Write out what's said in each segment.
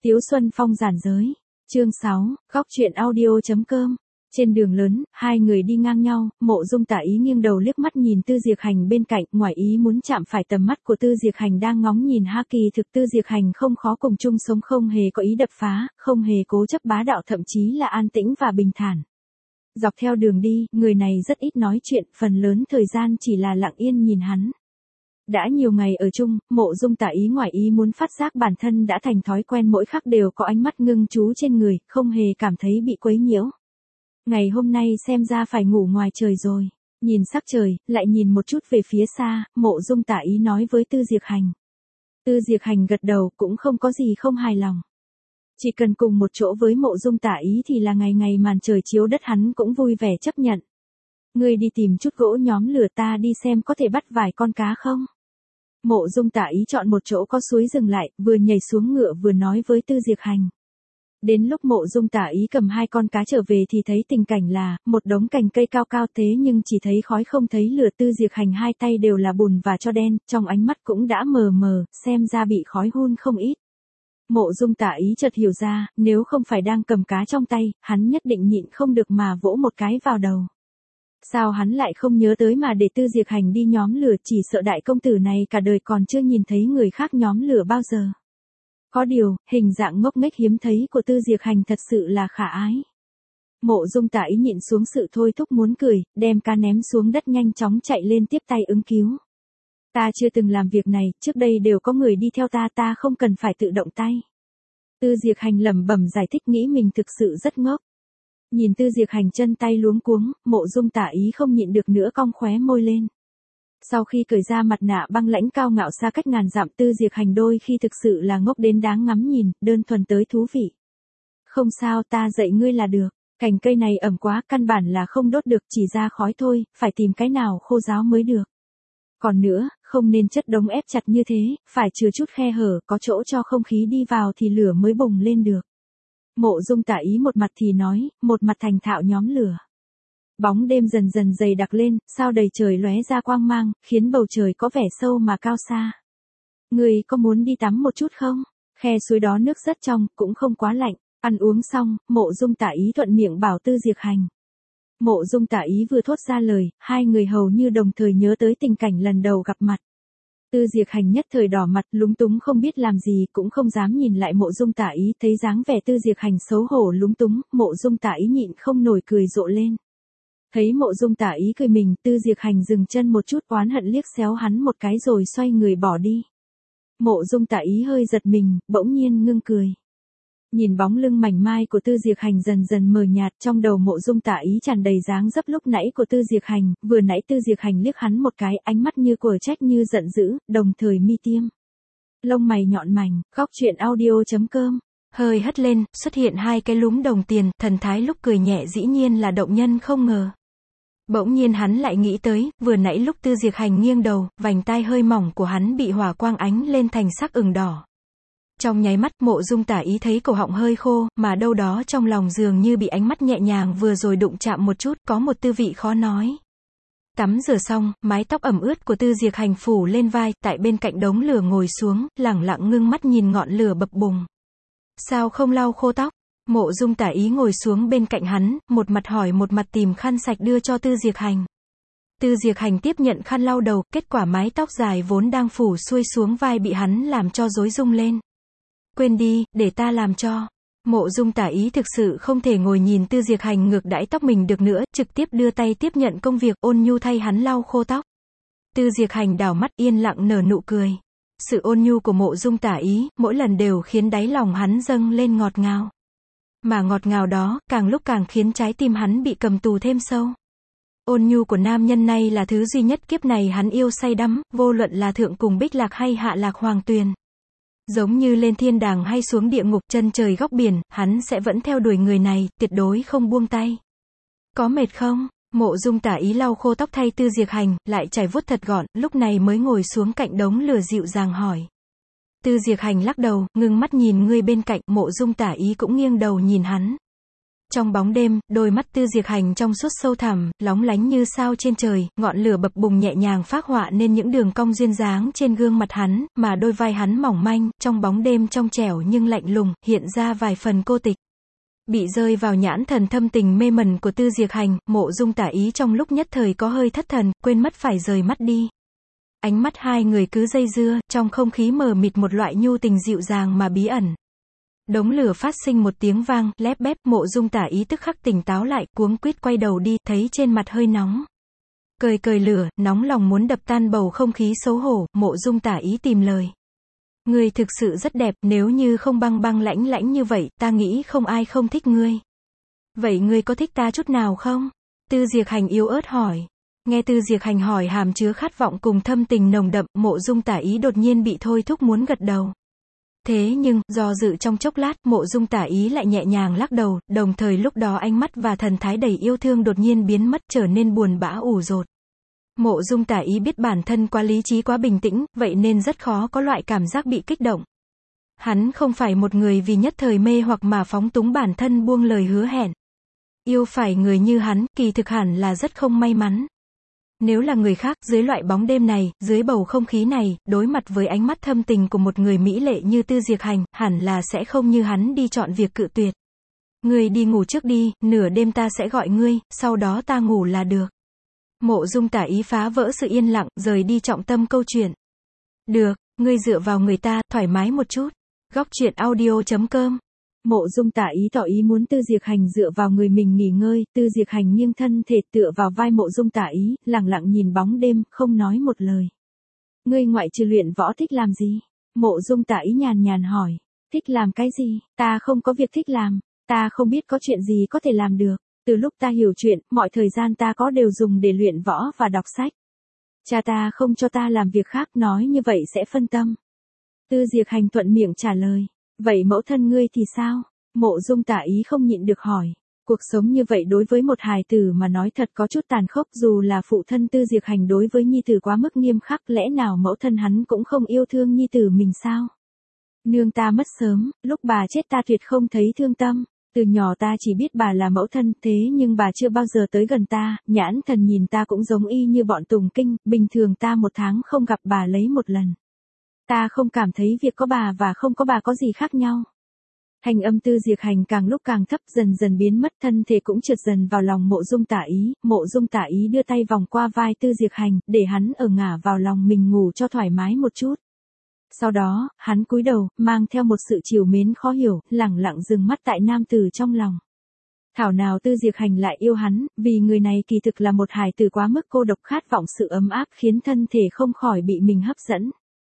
Tiếu Xuân Phong giản giới. Chương 6, góc truyện audio.com. Trên đường lớn, hai người đi ngang nhau, Mộ Dung Tả Ý nghiêng đầu liếc mắt nhìn Tư Diệp Hành bên cạnh, ngoài ý muốn chạm phải tầm mắt của Tư Diệp Hành đang ngóng nhìn Kỳ thực Tư Diệp Hành không khó cùng chung sống, không hề có ý đập phá, không hề cố chấp bá đạo, thậm chí là an tĩnh và bình thản. Dọc theo đường đi, người này rất ít nói chuyện, phần lớn thời gian chỉ là lặng yên nhìn hắn. Đã nhiều ngày ở chung, Mộ Dung Tả Ý ngoài ý muốn phát giác bản thân đã thành thói quen mỗi khắc đều có ánh mắt ngưng chú trên người, không hề cảm thấy bị quấy nhiễu. Ngày hôm nay xem ra phải ngủ ngoài trời rồi. Nhìn sắc trời, lại nhìn một chút về phía xa, Mộ Dung Tả Ý nói với Tư Diệp Hành. Tư Diệp Hành gật đầu, cũng không có gì không hài lòng. Chỉ cần cùng một chỗ với Mộ Dung Tả Ý thì là ngày ngày màn trời chiếu đất hắn cũng vui vẻ chấp nhận. Ngươi đi tìm chút gỗ nhóm lửa, ta đi xem có thể bắt vài con cá không? Mộ Dung Tả Ý chọn một chỗ có suối dừng lại, vừa nhảy xuống ngựa vừa nói với Tư Diệp Hành. Đến lúc Mộ Dung Tả Ý cầm hai con cá trở về thì thấy tình cảnh là, một đống cành cây cao cao thế nhưng chỉ thấy khói không thấy lửa. Tư Diệp Hành hai tay đều là bùn và tro đen, trong ánh mắt cũng đã mờ mờ, xem ra bị khói hun không ít. Mộ Dung Tả Ý chợt hiểu ra, nếu không phải đang cầm cá trong tay, hắn nhất định nhịn không được mà vỗ một cái vào đầu. Sao hắn lại không nhớ tới mà để Tư Diệp Hành đi nhóm lửa, chỉ sợ đại công tử này cả đời còn chưa nhìn thấy người khác nhóm lửa bao giờ. Có điều, hình dạng ngốc nghếch hiếm thấy của Tư Diệp Hành thật sự là khả ái. Mộ Dung Tả Ý nhịn xuống sự thôi thúc muốn cười, đem cá ném xuống đất nhanh chóng chạy lên tiếp tay ứng cứu. Ta chưa từng làm việc này, trước đây đều có người đi theo ta không cần phải tự động tay. Tư Diệp Hành lẩm bẩm giải thích, nghĩ mình thực sự rất ngốc. Nhìn Tư Diệp Hành chân tay luống cuống, Mộ Dung Tả Ý không nhịn được nữa cong khóe môi lên. Sau khi cởi ra mặt nạ băng lãnh cao ngạo xa cách ngàn dặm, Tư Diệp Hành đôi khi thực sự là ngốc đến đáng ngắm nhìn, đơn thuần tới thú vị. Không sao, ta dạy ngươi là được. Cành cây này ẩm quá, căn bản là không đốt được, chỉ ra khói thôi, phải tìm cái nào khô ráo mới được. Còn nữa, không nên chất đống ép chặt như thế, phải chừa chút khe hở, có chỗ cho không khí đi vào thì lửa mới bùng lên được. Mộ Dung Tả Ý một mặt thì nói, một mặt thành thạo nhóm lửa. Bóng đêm dần dần dày đặc lên, sao đầy trời lóe ra quang mang, khiến bầu trời có vẻ sâu mà cao xa. Ngươi có muốn đi tắm một chút không? Khe suối đó nước rất trong, cũng không quá lạnh. Ăn uống xong, Mộ Dung Tả Ý thuận miệng bảo Tư Diệp Hành. Mộ Dung Tả Ý vừa thốt ra lời, hai người hầu như đồng thời nhớ tới tình cảnh lần đầu gặp mặt. Tư Diệp Hành nhất thời đỏ mặt, lúng túng không biết làm gì, cũng không dám nhìn lại Mộ Dung Tả Ý, thấy dáng vẻ Tư Diệp Hành xấu hổ lúng túng, Mộ Dung Tả Ý nhịn không nổi cười rộ lên. Thấy Mộ Dung Tả Ý cười mình, Tư Diệp Hành dừng chân một chút, oán hận liếc xéo hắn một cái rồi xoay người bỏ đi. Mộ Dung Tả Ý hơi giật mình, bỗng nhiên ngưng cười. Nhìn bóng lưng mảnh mai của Tư Diệp Hành dần dần mờ nhạt, trong đầu Mộ Dung Tả Ý tràn đầy dáng dấp lúc nãy của Tư Diệp Hành, vừa nãy Tư Diệp Hành liếc hắn một cái, ánh mắt như của trách như giận dữ, đồng thời mi tiêm. Lông mày nhọn mảnh, góc truyện audio.com. Hơi hất lên, xuất hiện hai cái lúm đồng tiền, thần thái lúc cười nhẹ dĩ nhiên là động nhân không ngờ. Bỗng nhiên hắn lại nghĩ tới, vừa nãy lúc Tư Diệp Hành nghiêng đầu, vành tai hơi mỏng của hắn bị hỏa quang ánh lên thành sắc ửng đỏ. Trong nháy mắt, Mộ Dung Tả Ý thấy cổ họng hơi khô, mà đâu đó trong lòng dường như bị ánh mắt nhẹ nhàng vừa rồi đụng chạm một chút, có một tư vị khó nói. Tắm rửa xong, mái tóc ẩm ướt của Tư Diệp Hành phủ lên vai, tại bên cạnh đống lửa ngồi xuống, lẳng lặng ngưng mắt nhìn ngọn lửa bập bùng. Sao không lau khô tóc? Mộ Dung Tả Ý ngồi xuống bên cạnh hắn, một mặt hỏi một mặt tìm khăn sạch đưa cho Tư Diệp Hành. Tư Diệp Hành tiếp nhận khăn lau đầu, kết quả mái tóc dài vốn đang phủ xuôi xuống vai bị hắn làm cho rối rung lên. Quên đi, để ta làm cho. Mộ Dung Tả Ý thực sự không thể ngồi nhìn Tư Diệp Hành ngược đãi tóc mình được nữa, trực tiếp đưa tay tiếp nhận công việc, ôn nhu thay hắn lau khô tóc. Tư Diệp Hành đảo mắt yên lặng nở nụ cười. Sự ôn nhu của Mộ Dung Tả Ý, mỗi lần đều khiến đáy lòng hắn dâng lên ngọt ngào. Mà ngọt ngào đó, càng lúc càng khiến trái tim hắn bị cầm tù thêm sâu. Ôn nhu của nam nhân này là thứ duy nhất kiếp này hắn yêu say đắm, vô luận là thượng cùng Bích Lạc hay hạ lạc Hoàng Tuyền. Giống như lên thiên đàng hay xuống địa ngục, chân trời góc biển, hắn sẽ vẫn theo đuổi người này, tuyệt đối không buông tay. Có mệt không? Mộ Dung Tả Ý lau khô tóc thay Tư Diệp Hành, lại chải vuốt thật gọn, lúc này mới ngồi xuống cạnh đống lửa dịu dàng hỏi. Tư Diệp Hành lắc đầu, ngưng mắt nhìn người bên cạnh, Mộ Dung Tả Ý cũng nghiêng đầu nhìn hắn. Trong bóng đêm, đôi mắt Tư Diệp Hành trong suốt sâu thẳm, lóng lánh như sao trên trời, ngọn lửa bập bùng nhẹ nhàng phác họa nên những đường cong duyên dáng trên gương mặt hắn, mà đôi vai hắn mỏng manh, trong bóng đêm trong trẻo nhưng lạnh lùng, hiện ra vài phần cô tịch. Bị rơi vào nhãn thần thâm tình mê mẩn của Tư Diệp Hành, Mộ Dung Tả Ý trong lúc nhất thời có hơi thất thần, quên mất phải rời mắt đi. Ánh mắt hai người cứ dây dưa, trong không khí mờ mịt một loại nhu tình dịu dàng mà bí ẩn. Đống lửa phát sinh một tiếng vang, lép bép, Mộ Dung Tả Ý tức khắc tỉnh táo lại, cuống quýt quay đầu đi, thấy trên mặt hơi nóng. Cười lửa, nóng lòng muốn đập tan bầu không khí xấu hổ, Mộ Dung Tả Ý tìm lời. Ngươi thực sự rất đẹp, nếu như không băng lãnh lãnh như vậy, ta nghĩ không ai không thích ngươi. Vậy ngươi có thích ta chút nào không? Tư Diệp Hành yếu ớt hỏi. Nghe Tư Diệp Hành hỏi hàm chứa khát vọng cùng thâm tình nồng đậm, Mộ Dung Tả Ý đột nhiên bị thôi thúc muốn gật đầu. Thế nhưng, do dự trong chốc lát, Mộ Dung Tả Ý lại nhẹ nhàng lắc đầu, đồng thời lúc đó ánh mắt và thần thái đầy yêu thương đột nhiên biến mất, trở nên buồn bã ủ rột. Mộ Dung Tả Ý biết bản thân quá lý trí quá bình tĩnh, vậy nên rất khó có loại cảm giác bị kích động. Hắn không phải một người vì nhất thời mê hoặc mà phóng túng bản thân buông lời hứa hẹn. Yêu phải người như hắn, kỳ thực hẳn là rất không may mắn. Nếu là người khác, dưới loại bóng đêm này, dưới bầu không khí này, đối mặt với ánh mắt thâm tình của một người mỹ lệ như Tư Diệp Hành, hẳn là sẽ không như hắn đi chọn việc cự tuyệt. Ngươi đi ngủ trước đi, nửa đêm ta sẽ gọi ngươi, sau đó ta ngủ là được. Mộ Dung Tả Ý phá vỡ sự yên lặng, rời đi trọng tâm câu chuyện. Được, ngươi dựa vào người ta, thoải mái một chút. Góc truyện audio.com. Mộ Dung Tả Ý tỏ ý muốn Tư Diệp Hành dựa vào người mình nghỉ ngơi, Tư Diệp Hành nghiêng thân thể tựa vào vai Mộ Dung Tả Ý, lặng lặng nhìn bóng đêm, không nói một lời. Ngươi ngoại trừ luyện võ thích làm gì? Mộ Dung Tả Ý nhàn nhàn hỏi. Thích làm cái gì? Ta không có việc thích làm, ta không biết có chuyện gì có thể làm được. Từ lúc ta hiểu chuyện, mọi thời gian ta có đều dùng để luyện võ và đọc sách. Cha ta không cho ta làm việc khác, nói như vậy sẽ phân tâm. Tư Diệp Hành thuận miệng trả lời. Vậy mẫu thân ngươi thì sao? Mộ Dung Tả Ý không nhịn được hỏi. Cuộc sống như vậy đối với một hài tử mà nói thật có chút tàn khốc, dù là phụ thân Tư Diệp Hành đối với nhi tử quá mức nghiêm khắc, lẽ nào mẫu thân hắn cũng không yêu thương nhi tử mình sao? Nương ta mất sớm, lúc bà chết ta tuyệt không thấy thương tâm. Từ nhỏ ta chỉ biết bà là mẫu thân, thế nhưng bà chưa bao giờ tới gần ta, nhãn thần nhìn ta cũng giống y như bọn tùng kinh, bình thường ta một tháng không gặp bà lấy một lần. Ta không cảm thấy việc có bà và không có bà có gì khác nhau. Thanh âm Tư Diệp Hành càng lúc càng thấp, dần dần biến mất, thân thể cũng trượt dần vào lòng Mộ Dung Tả Ý. Mộ Dung Tả Ý đưa tay vòng qua vai Tư Diệp Hành, để hắn ở ngả vào lòng mình ngủ cho thoải mái một chút. Sau đó, hắn cúi đầu, mang theo một sự trìu mến khó hiểu, lẳng lặng dừng mắt tại nam tử trong lòng. Thảo nào Tư Diệp Hành lại yêu hắn, vì người này kỳ thực là một hài tử quá mức cô độc, khát vọng sự ấm áp khiến thân thể không khỏi bị mình hấp dẫn.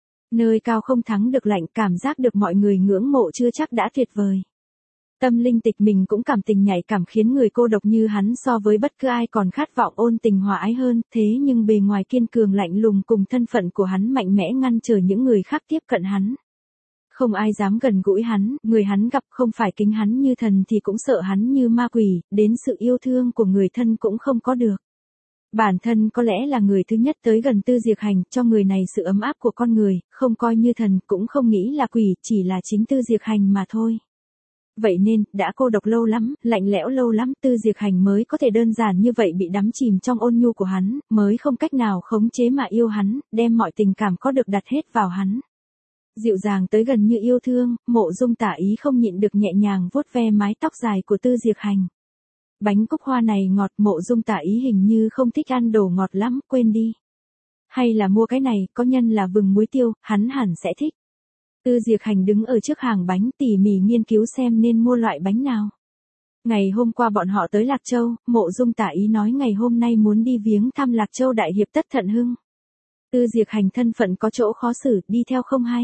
Nơi cao không thắng được lạnh, cảm giác được mọi người ngưỡng mộ chưa chắc đã tuyệt vời. Tâm linh tịch mình cũng cảm tình nhạy cảm, khiến người cô độc như hắn so với bất cứ ai còn khát vọng ôn tình hòa ái hơn, thế nhưng bề ngoài kiên cường lạnh lùng cùng thân phận của hắn mạnh mẽ ngăn trở những người khác tiếp cận hắn. Không ai dám gần gũi hắn, người hắn gặp không phải kính hắn như thần thì cũng sợ hắn như ma quỷ, đến sự yêu thương của người thân cũng không có được. Bản thân có lẽ là người thứ nhất tới gần Tư Diệp Hành, cho người này sự ấm áp của con người, không coi như thần, cũng không nghĩ là quỷ, chỉ là chính Tư Diệp Hành mà thôi. Vậy nên, đã cô độc lâu lắm, lạnh lẽo lâu lắm, Tư Diệp Hành mới có thể đơn giản như vậy bị đắm chìm trong ôn nhu của hắn, mới không cách nào khống chế mà yêu hắn, đem mọi tình cảm có được đặt hết vào hắn. Dịu dàng tới gần như yêu thương, Mộ Dung Tả Ý không nhịn được nhẹ nhàng vuốt ve mái tóc dài của Tư Diệp Hành. Bánh cúc hoa này ngọt, Mộ Dung Tả Ý hình như không thích ăn đồ ngọt lắm, quên đi. Hay là mua cái này, có nhân là vừng muối tiêu, hắn hẳn sẽ thích. Tư Diệp Hành đứng ở trước hàng bánh tỉ mỉ nghiên cứu xem nên mua loại bánh nào. Ngày hôm qua bọn họ tới Lạc Châu, Mộ Dung Tả Ý nói ngày hôm nay muốn đi viếng thăm Lạc Châu đại hiệp Tất Thận Hưng. Tư Diệp Hành thân phận có chỗ khó xử, đi theo không hay.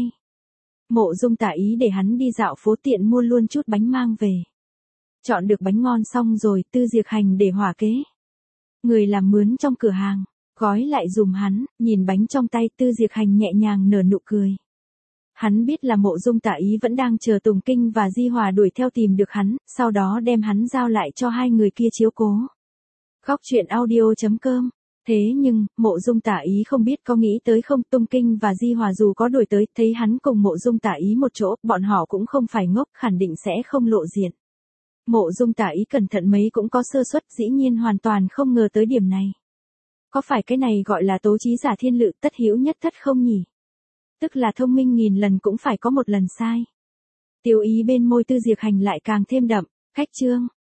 Mộ Dung Tả Ý để hắn đi dạo phố tiện mua luôn chút bánh mang về. Chọn được bánh ngon xong rồi, Tư Diệp Hành để hỏa kế. Người làm mướn trong cửa hàng, gói lại dùm hắn, nhìn bánh trong tay, Tư Diệp Hành nhẹ nhàng nở nụ cười. Hắn biết là Mộ Dung Tả Ý vẫn đang chờ Tùng Kinh và Di Hòa đuổi theo tìm được hắn, sau đó đem hắn giao lại cho hai người kia chiếu cố. Góc truyện audio.com. Thế nhưng, Mộ Dung Tả Ý không biết có nghĩ tới không, Tùng Kinh và Di Hòa dù có đuổi tới, thấy hắn cùng Mộ Dung Tả Ý một chỗ, bọn họ cũng không phải ngốc, khẳng định sẽ không lộ diện. Mộ Dung Tả Ý cẩn thận mấy cũng có sơ suất, dĩ nhiên hoàn toàn không ngờ tới điểm này. Có phải cái này gọi là tố trí giả thiên lự tất hữu nhất thất không nhỉ? Tức là thông minh nghìn lần cũng phải có một lần sai. Tiêu ý bên môi Tư Diệp Hành lại càng thêm đậm, khách trương,